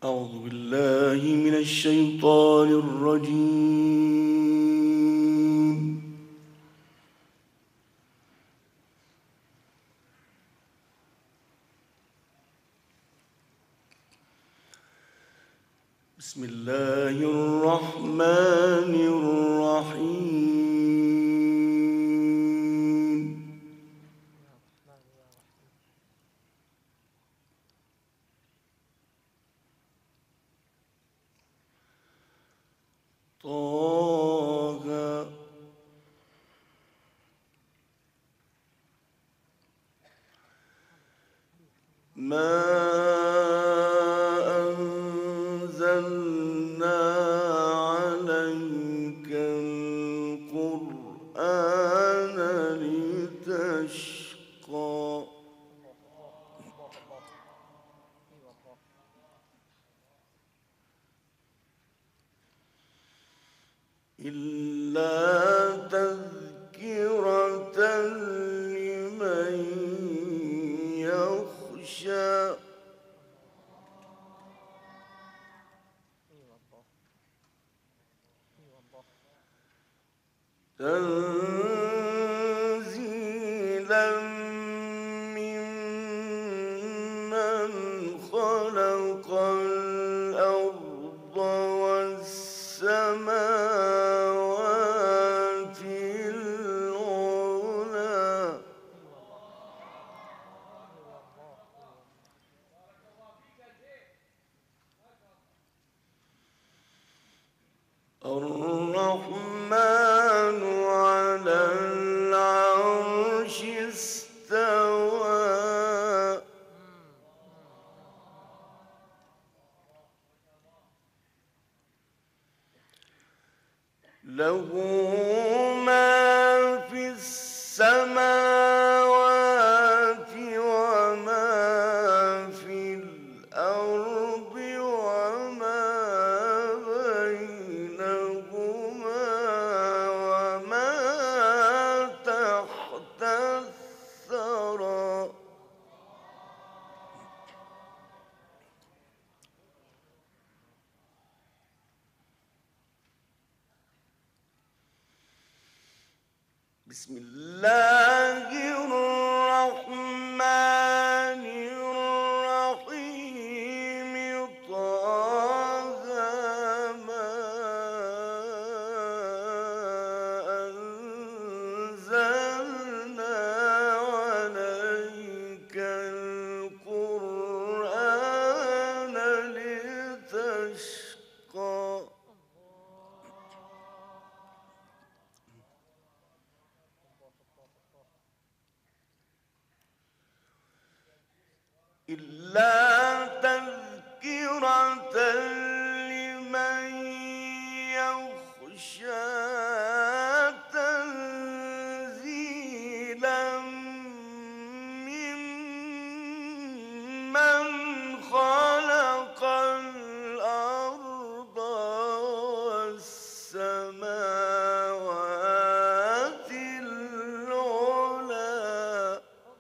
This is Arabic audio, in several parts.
أعوذ بالله من الشيطان الرجيم. بسم الله الرحمن الرحيم. طه ما أنزلنا عليك القرآن لتشقى إلا تذكرة لمن يخشى تنزيلا ممن خلق الأرض والسماوات العلى الرحمن على العرش استوى له ما في السماوات وما في الأرض وما بينهما وما تحت الثرى بسم الله الرحمن الرحيم. طه ما أنزلنا عليك القرآن لتشقى إلا تذكرة لمن يخشى تنزيلا ممن خلق الأرض والسماوات العلى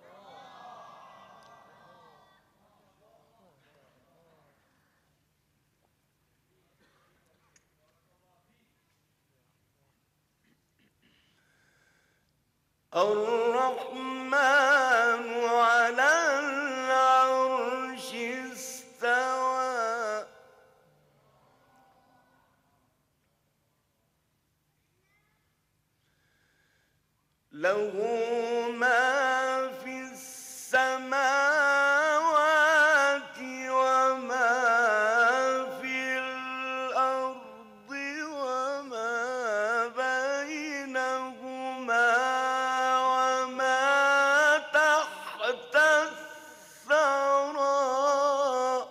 الرحمن على العرش استوى له ما في السماوات وما في الأرض وما بينهما وما تحت الثرى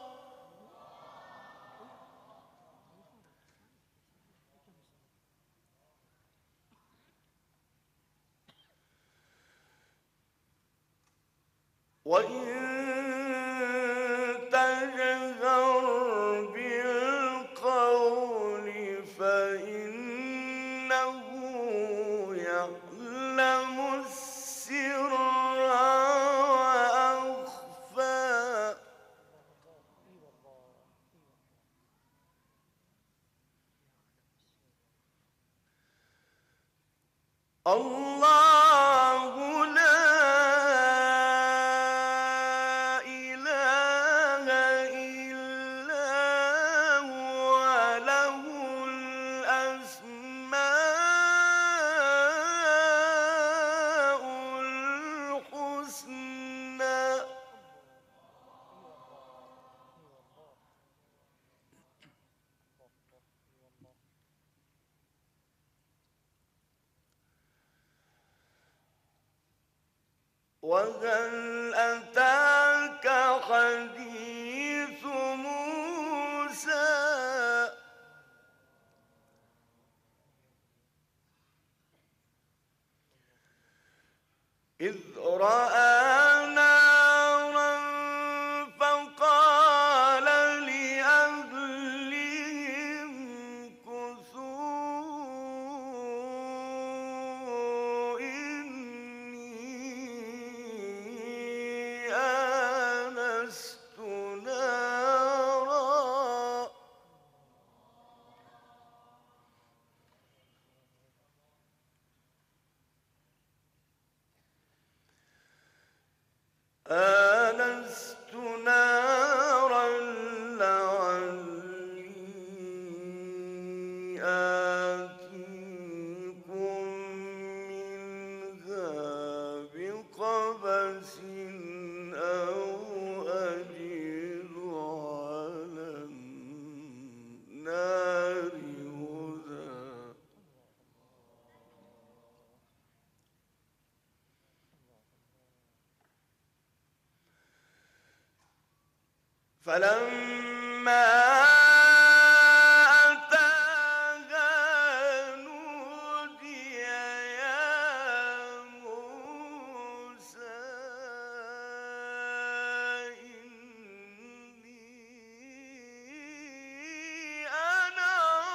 الله لا إله إلا هو له الأسماء الحسنى. وهل أتاك حديث موسى إذ رأى نارا فقال لأهلهم كثوا إني آنست نارا لعلي آتيكم منها بقبس أو أجد على النار هدى. فلما أتاها نودي يا موسى إني أنا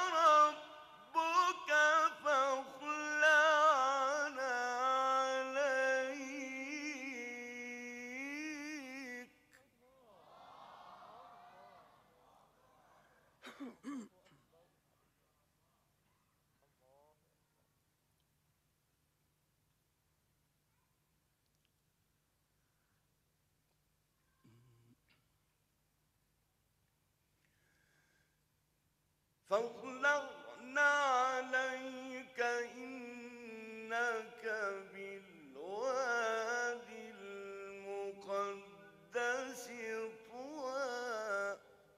ربك فاخلع عليك. فاخلعنا عليك إنك بالوادي المقدس طوى.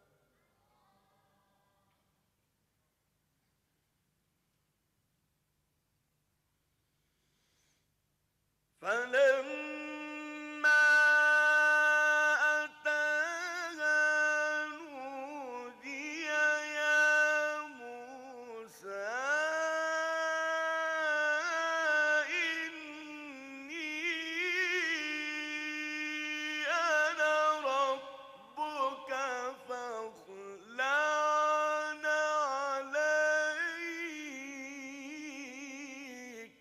فلما أتاها نودي يا موسى إني أنا ربك فاخلع عليك.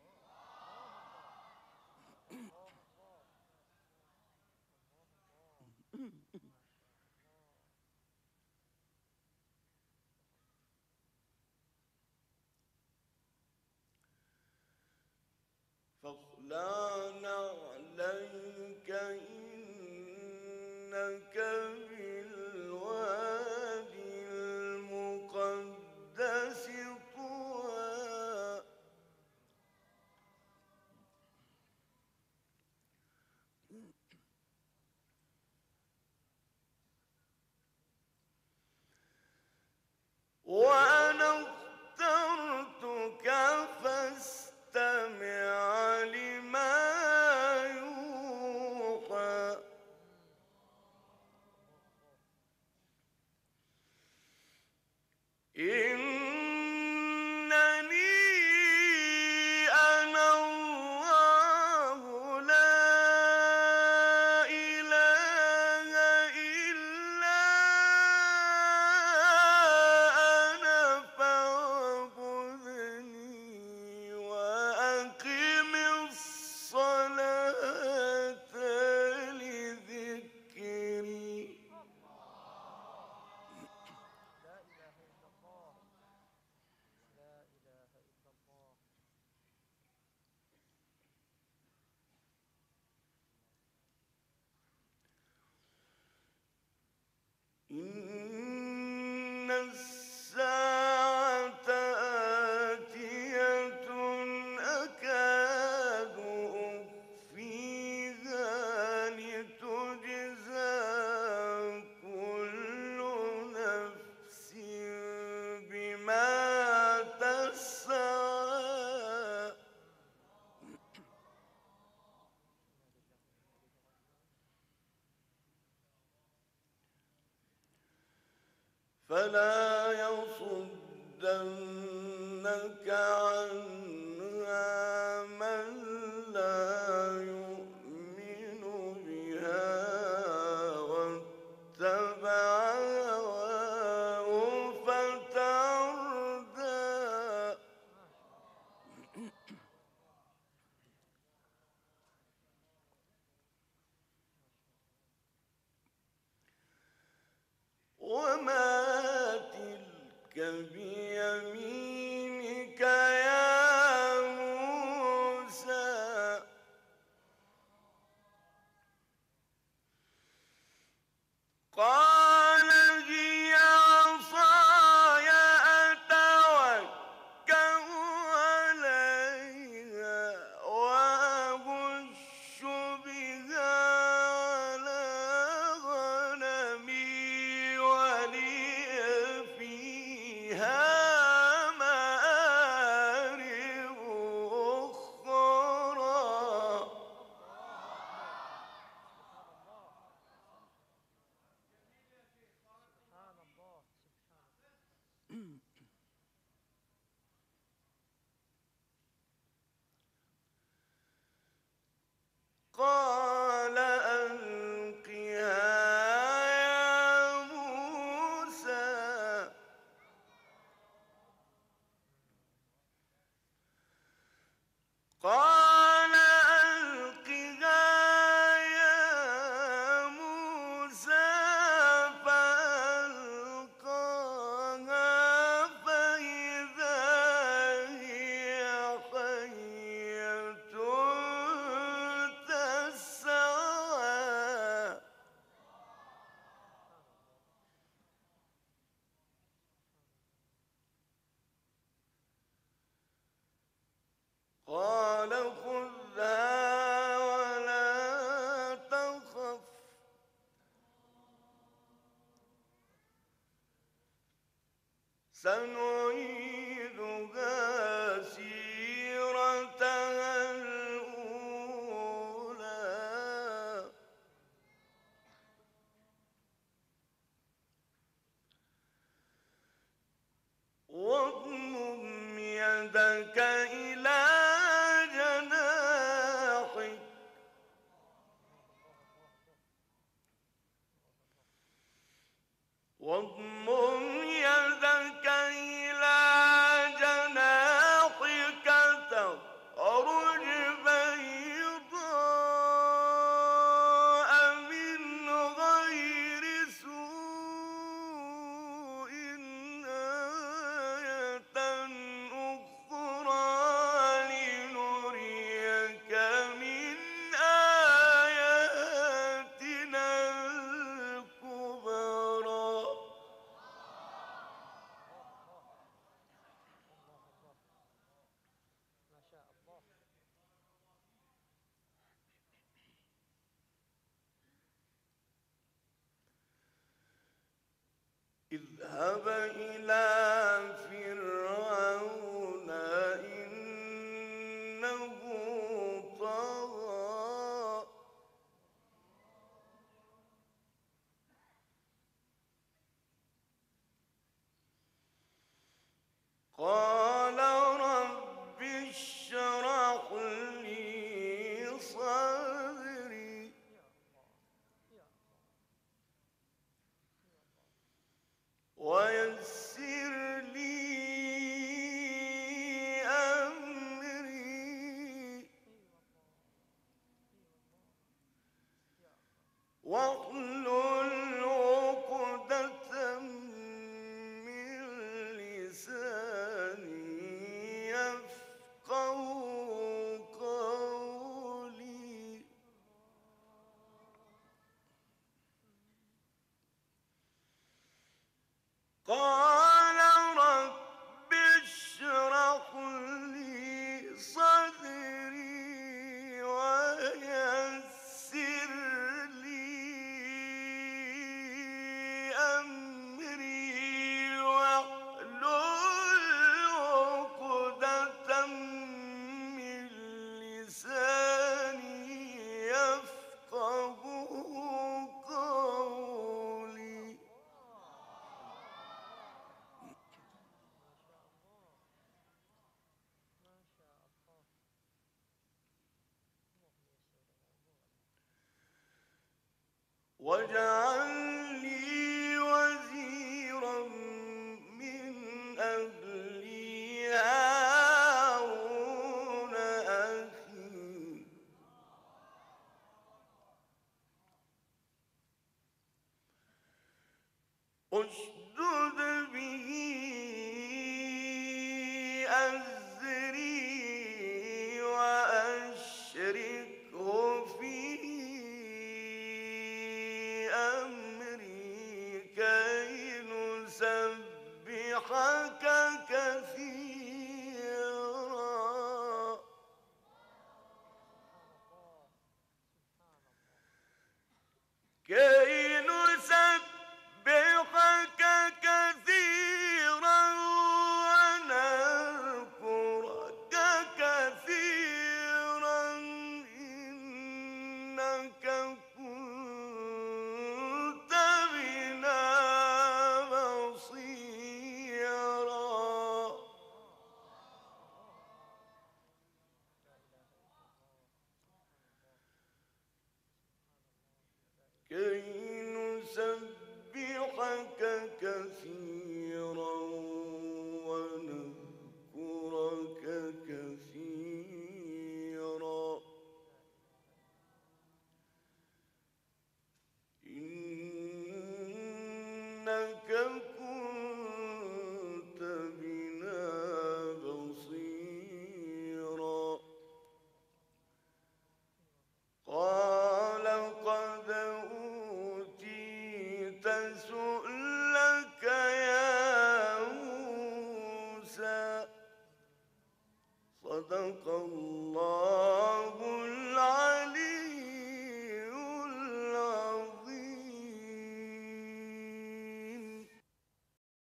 فاخلعنا عليك إنك بالوادي المقدس طوى. وأنا اخترتك فاستمع لما يوحى. إنني أنا الله لا إله إلا أنا فاعبدني وأقم الصلاة لذكري. الساعة آتية أكاد أخفيها لتجزى كل نفس بما تسعى فلا يصدنك عنها من لا يؤمن بها واتبع هواه فتردى وما تلك بيمينك يا موسى قال هي عصاي أتوكأ عليها وأهش بها على غنمي ولي فيها مآرب أخرى قال ألقها يا موسى قال ألقها يا موسى فألقاها فإذا هي حية تسعى قال خذها ولا تخف سنعيدها سيرتها الأولى واضمم يدك إلى جناحك واضمم يدك إلى جناحك تخرج بيضاء من غير سوء آية أخرى لنريك من آياتنا الكبرى اذهب إلى فرعون إنه طغى قال رب اشرح لي صدري ويسر اشدد به أزري وأشركه في أمري كي نسبحك كثيرا كي نسبحك كثيرا ونذكرك كثيرا إنك كنت بنا بصيرا كي نسبحك كثيرا ونذكرك كثيرا إنك كنت بنا بصيرا قال قد أوتيت سؤلك يا موسى صدق